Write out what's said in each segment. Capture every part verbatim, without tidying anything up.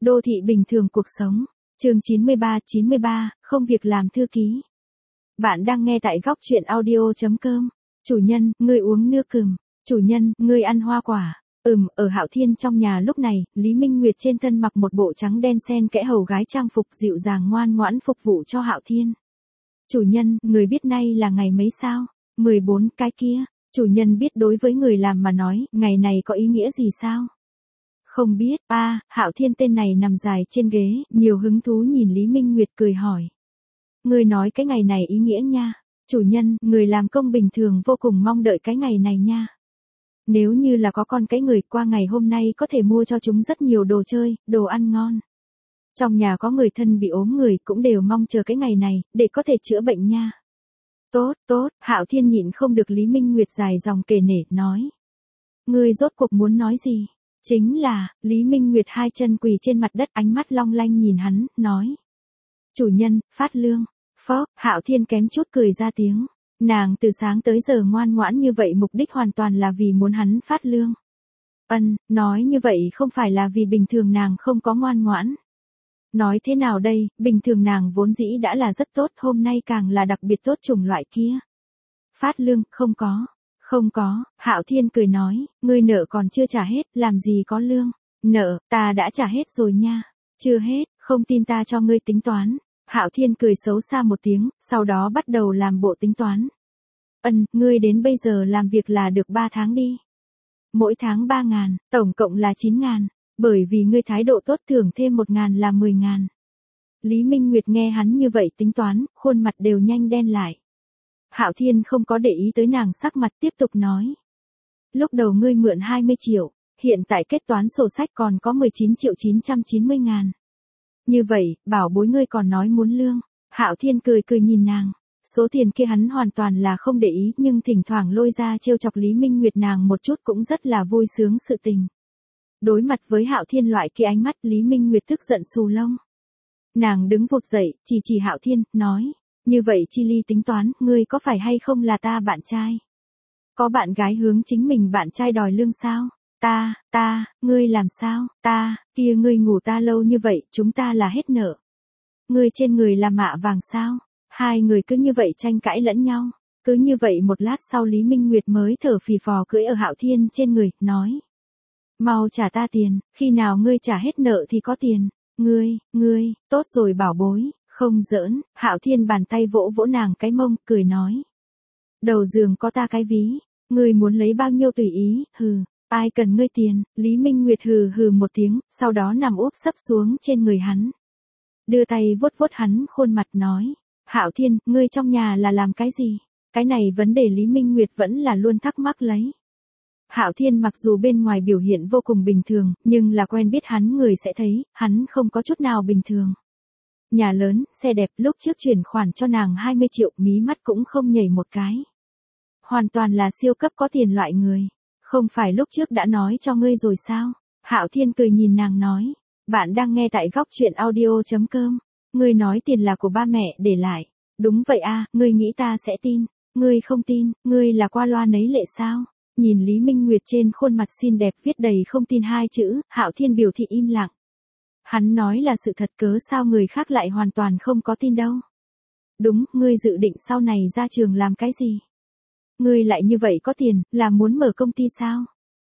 Đô thị bình thường cuộc sống. Chương chín mươi ba, chín mươi ba, không việc làm thư ký. Bạn đang nghe tại góc truyện audio chấm com. Chủ nhân, ngươi uống nước cừm. Chủ nhân, ngươi ăn hoa quả. Ừm, ở Hạo Thiên trong nhà lúc này, Lý Minh Nguyệt trên thân mặc một bộ trắng đen xen kẽ hầu gái trang phục dịu dàng ngoan ngoãn phục vụ cho Hạo Thiên. Chủ nhân, người biết nay là ngày mấy sao? mười bốn cái kia. Chủ nhân biết đối với người làm mà nói, ngày này có ý nghĩa gì sao? Không biết, a à, Hạo Thiên tên này nằm dài trên ghế, nhiều hứng thú nhìn Lý Minh Nguyệt cười hỏi. Người nói cái ngày này ý nghĩa nha. Chủ nhân, người làm công bình thường vô cùng mong đợi cái ngày này nha. Nếu như là có con cái người qua ngày hôm nay có thể mua cho chúng rất nhiều đồ chơi, đồ ăn ngon. Trong nhà có người thân bị ốm người cũng đều mong chờ cái ngày này, để có thể chữa bệnh nha. Tốt, tốt, Hạo Thiên nhịn không được Lý Minh Nguyệt dài dòng kể nể, nói. Ngươi rốt cuộc muốn nói gì? Chính là, Lý Minh Nguyệt hai chân quỳ trên mặt đất ánh mắt long lanh nhìn hắn, nói. Chủ nhân, phát lương. Phó, Hạo Thiên kém chút cười ra tiếng. Nàng từ sáng tới giờ ngoan ngoãn như vậy mục đích hoàn toàn là vì muốn hắn phát lương. Ân, nói như vậy không phải là vì bình thường nàng không có ngoan ngoãn. Nói thế nào đây, bình thường nàng vốn dĩ đã là rất tốt, hôm nay càng là đặc biệt tốt chủng loại kia. Phát lương, không có. Không có, Hạo Thiên cười nói, ngươi nợ còn chưa trả hết, làm gì có lương. Nợ, ta đã trả hết rồi nha. Chưa hết, không tin ta cho ngươi tính toán. Hạo Thiên cười xấu xa một tiếng, sau đó bắt đầu làm bộ tính toán. Ân, ngươi đến bây giờ làm việc là được ba tháng đi. Mỗi tháng ba ngàn, tổng cộng là chín ngàn, bởi vì ngươi thái độ tốt thưởng thêm một ngàn là mười ngàn. Lý Minh Nguyệt nghe hắn như vậy tính toán, khuôn mặt đều nhanh đen lại. Hạo Thiên không có để ý tới nàng sắc mặt tiếp tục nói. Lúc đầu ngươi mượn hai mươi triệu, hiện tại kết toán sổ sách còn có mười chín triệu chín trăm chín mươi ngàn. Như vậy, bảo bối ngươi còn nói muốn lương. Hạo Thiên cười cười nhìn nàng. Số tiền kia hắn hoàn toàn là không để ý nhưng thỉnh thoảng lôi ra trêu chọc Lý Minh Nguyệt nàng một chút cũng rất là vui sướng sự tình. Đối mặt với Hạo Thiên loại kia ánh mắt Lý Minh Nguyệt tức giận xù lông. Nàng đứng vụt dậy, chỉ chỉ Hạo Thiên, nói. Như vậy chi ly tính toán, ngươi có phải hay không là ta bạn trai? Có bạn gái hướng chính mình bạn trai đòi lương sao? Ta, ta, ngươi làm sao? Ta, kia ngươi ngủ ta lâu như vậy, chúng ta là hết nợ. Ngươi trên người là mạ vàng sao? Hai người cứ như vậy tranh cãi lẫn nhau. Cứ như vậy một lát sau Lý Minh Nguyệt mới thở phì phò cưỡi ở Hạo Thiên trên người, nói. Mau trả ta tiền, khi nào ngươi trả hết nợ thì có tiền. Ngươi, ngươi, tốt rồi bảo bối. Không giỡn, Hạo Thiên bàn tay vỗ vỗ nàng cái mông, cười nói. Đầu giường có ta cái ví, ngươi muốn lấy bao nhiêu tùy ý, hừ, ai cần ngươi tiền, Lý Minh Nguyệt hừ hừ một tiếng, sau đó nằm úp sấp xuống trên người hắn. Đưa tay vuốt vuốt hắn khuôn mặt nói, Hạo Thiên, ngươi trong nhà là làm cái gì? Cái này vấn đề Lý Minh Nguyệt vẫn là luôn thắc mắc lấy. Hạo Thiên mặc dù bên ngoài biểu hiện vô cùng bình thường, nhưng là quen biết hắn người sẽ thấy, hắn không có chút nào bình thường. Nhà lớn, xe đẹp, lúc trước chuyển khoản cho nàng hai mươi triệu, mí mắt cũng không nhảy một cái. Hoàn toàn là siêu cấp có tiền loại người. Không phải lúc trước đã nói cho ngươi rồi sao? Hạo Thiên cười nhìn nàng nói. Bạn đang nghe tại góc truyện audio chấm com. Ngươi nói tiền là của ba mẹ để lại. Đúng vậy a, ngươi nghĩ ta sẽ tin. Ngươi không tin, ngươi là qua loa nấy lệ sao? Nhìn Lý Minh Nguyệt trên khuôn mặt xinh đẹp viết đầy không tin hai chữ, Hạo Thiên biểu thị im lặng. Hắn nói là sự thật cớ sao người khác lại hoàn toàn không có tin đâu. Đúng, ngươi dự định sau này ra trường làm cái gì? Ngươi lại như vậy có tiền, là muốn mở công ty sao?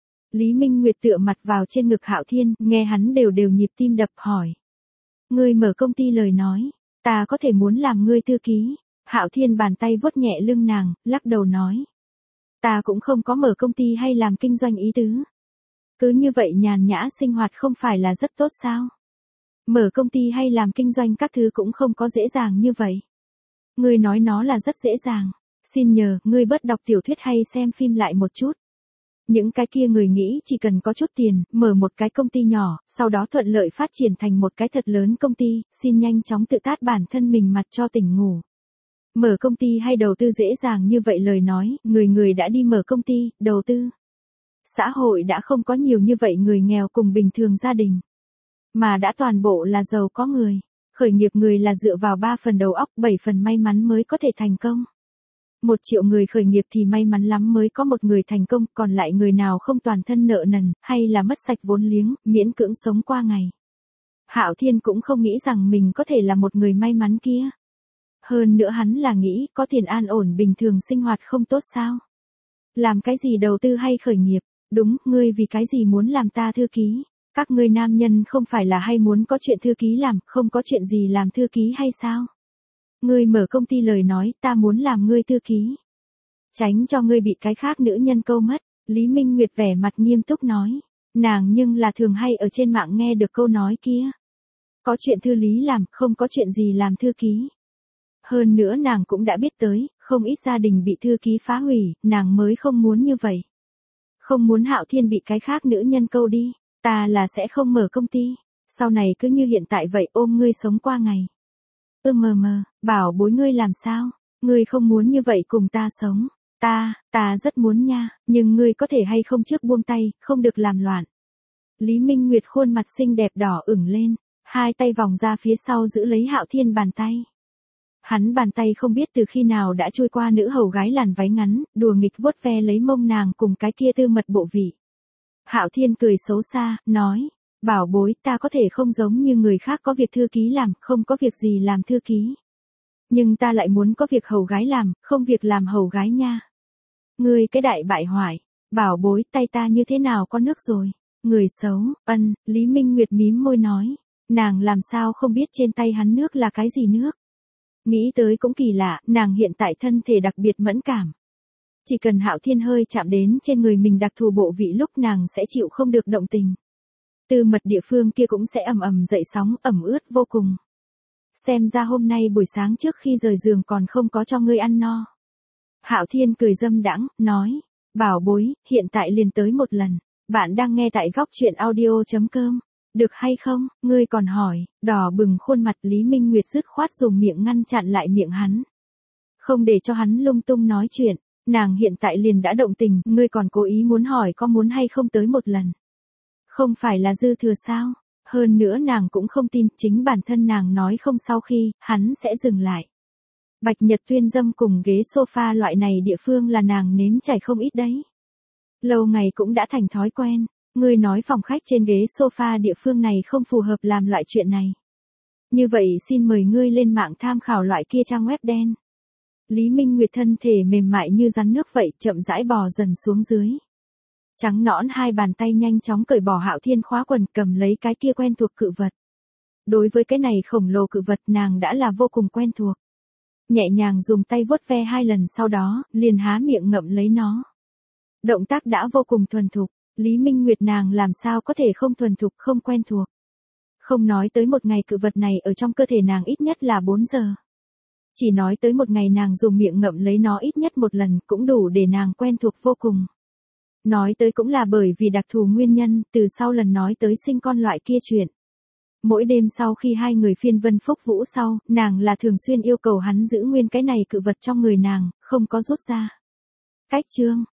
Lý Minh Nguyệt tựa mặt vào trên ngực Hạo Thiên, nghe hắn đều đều nhịp tim đập hỏi. Ngươi mở công ty lời nói, ta có thể muốn làm ngươi thư ký. Hạo Thiên bàn tay vuốt nhẹ lưng nàng, lắc đầu nói. Ta cũng không có mở công ty hay làm kinh doanh ý tứ. Cứ như vậy nhàn nhã sinh hoạt không phải là rất tốt sao? Mở công ty hay làm kinh doanh các thứ cũng không có dễ dàng như vậy. Ngươi nói nó là rất dễ dàng. Xin nhờ, ngươi bớt đọc tiểu thuyết hay xem phim lại một chút. Những cái kia người nghĩ chỉ cần có chút tiền, mở một cái công ty nhỏ, sau đó thuận lợi phát triển thành một cái thật lớn công ty, xin nhanh chóng tự tát bản thân mình mặt cho tỉnh ngủ. Mở công ty hay đầu tư dễ dàng như vậy lời nói, người người đã đi mở công ty, đầu tư. Xã hội đã không có nhiều như vậy người nghèo cùng bình thường gia đình. Mà đã toàn bộ là giàu có người. Khởi nghiệp người là dựa vào ba phần đầu óc, bảy phần may mắn mới có thể thành công. Một triệu người khởi nghiệp thì may mắn lắm mới có một người thành công, còn lại người nào không toàn thân nợ nần, hay là mất sạch vốn liếng, miễn cưỡng sống qua ngày. Hạo Thiên cũng không nghĩ rằng mình có thể là một người may mắn kia. Hơn nữa hắn là nghĩ có tiền an ổn bình thường sinh hoạt không tốt sao? Làm cái gì đầu tư hay khởi nghiệp? Đúng, ngươi vì cái gì muốn làm ta thư ký? Các ngươi nam nhân không phải là hay muốn có chuyện thư ký làm, không có chuyện gì làm thư ký hay sao? Ngươi mở công ty lời nói ta muốn làm ngươi thư ký. Tránh cho ngươi bị cái khác nữ nhân câu mất, Lý Minh Nguyệt vẻ mặt nghiêm túc nói. Nàng nhưng là thường hay ở trên mạng nghe được câu nói kia. Có chuyện thư lý làm, không có chuyện gì làm thư ký. Hơn nữa nàng cũng đã biết tới, không ít gia đình bị thư ký phá hủy, nàng mới không muốn như vậy. Không muốn Hạo Thiên bị cái khác nữ nhân câu đi, ta là sẽ không mở công ty, sau này cứ như hiện tại vậy ôm ngươi sống qua ngày. Ư mờ mờ, bảo bối ngươi làm sao, ngươi không muốn như vậy cùng ta sống, ta, ta rất muốn nha, nhưng ngươi có thể hay không trước buông tay, không được làm loạn. Lý Minh Nguyệt khuôn mặt xinh đẹp đỏ ửng lên, hai tay vòng ra phía sau giữ lấy Hạo Thiên bàn tay. Hắn bàn tay không biết từ khi nào đã trôi qua nữ hầu gái làn váy ngắn, đùa nghịch vuốt ve lấy mông nàng cùng cái kia tư mật bộ vị. Hạo Thiên cười xấu xa, nói, bảo bối ta có thể không giống như người khác có việc thư ký làm, không có việc gì làm thư ký. Nhưng ta lại muốn có việc hầu gái làm, không việc làm hầu gái nha. Ngươi cái đại bại hoại, bảo bối tay ta như thế nào có nước rồi. Người xấu, ân, Lý Minh Nguyệt mím môi nói, nàng làm sao không biết trên tay hắn nước là cái gì nước. Nghĩ tới cũng kỳ lạ, nàng hiện tại thân thể đặc biệt mẫn cảm. Chỉ cần Hạo Thiên hơi chạm đến trên người mình đặc thù bộ vị lúc nàng sẽ chịu không được động tình. Từ mật địa phương kia cũng sẽ ầm ầm dậy sóng, ẩm ướt vô cùng. Xem ra hôm nay buổi sáng trước khi rời giường còn không có cho ngươi ăn no. Hạo Thiên cười dâm đãng, nói, bảo bối, hiện tại liền tới một lần. Bạn đang nghe tại góc truyện audio chấm com. Được hay không, ngươi còn hỏi, đỏ bừng khuôn mặt Lý Minh Nguyệt dứt khoát dùng miệng ngăn chặn lại miệng hắn. Không để cho hắn lung tung nói chuyện, nàng hiện tại liền đã động tình, ngươi còn cố ý muốn hỏi có muốn hay không tới một lần. Không phải là dư thừa sao, hơn nữa nàng cũng không tin, chính bản thân nàng nói không sau khi, hắn sẽ dừng lại. Bạch Nhật Tuyên dâm cùng ghế sofa loại này địa phương là nàng nếm trải không ít đấy. Lâu ngày cũng đã thành thói quen. Ngươi nói phòng khách trên ghế sofa địa phương này không phù hợp làm loại chuyện này. Như vậy xin mời ngươi lên mạng tham khảo loại kia trang web đen. Lý Minh Nguyệt thân thể mềm mại như rắn nước vậy chậm rãi bò dần xuống dưới. Trắng nõn hai bàn tay nhanh chóng cởi bỏ Hạo Thiên khóa quần cầm lấy cái kia quen thuộc cự vật. Đối với cái này khổng lồ cự vật nàng đã là vô cùng quen thuộc. Nhẹ nhàng dùng tay vuốt ve hai lần sau đó, liền há miệng ngậm lấy nó. Động tác đã vô cùng thuần thục. Lý Minh Nguyệt nàng làm sao có thể không thuần thục không quen thuộc. Không nói tới một ngày cự vật này ở trong cơ thể nàng ít nhất là bốn giờ. Chỉ nói tới một ngày nàng dùng miệng ngậm lấy nó ít nhất một lần cũng đủ để nàng quen thuộc vô cùng. Nói tới cũng là bởi vì đặc thù nguyên nhân, từ sau lần nói tới sinh con loại kia chuyện. Mỗi đêm sau khi hai người phiên vân phúc vũ sau, nàng là thường xuyên yêu cầu hắn giữ nguyên cái này cự vật trong người nàng, không có rút ra. Cách chương